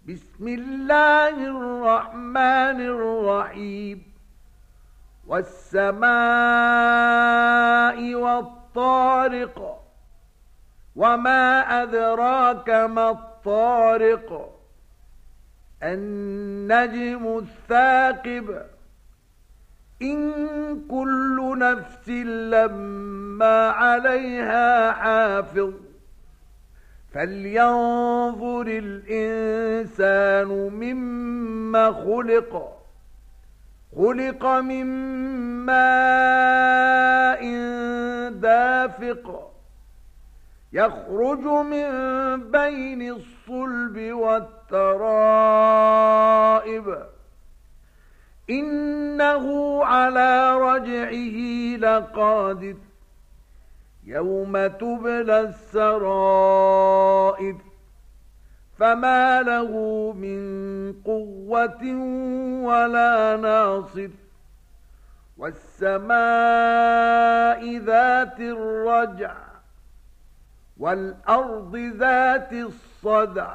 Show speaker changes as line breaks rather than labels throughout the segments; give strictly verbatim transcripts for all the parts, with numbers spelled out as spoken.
بسم الله الرحمن الرحيم والسماء والطارق وما أدراك ما الطارق النجم الثاقب إن كل نفس لما عليها حافظ فلينظر الإنسان مما خلق خلق من ماء دافق يخرج من بين الصلب والترائب إنه على رجعه لقادر يوم تبلى السرائر فما له من قوة ولا ناصر والسماء ذات الرجع والأرض ذات الصدع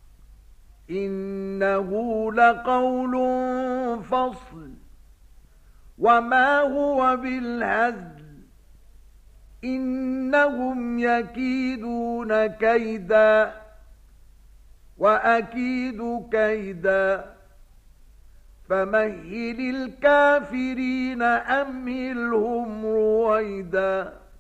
إنه لقول فصل وما هو بالهزل إنهم يكيدون كيدا وأكيد كيدا فمهل الكافرين أمهلهم رويدا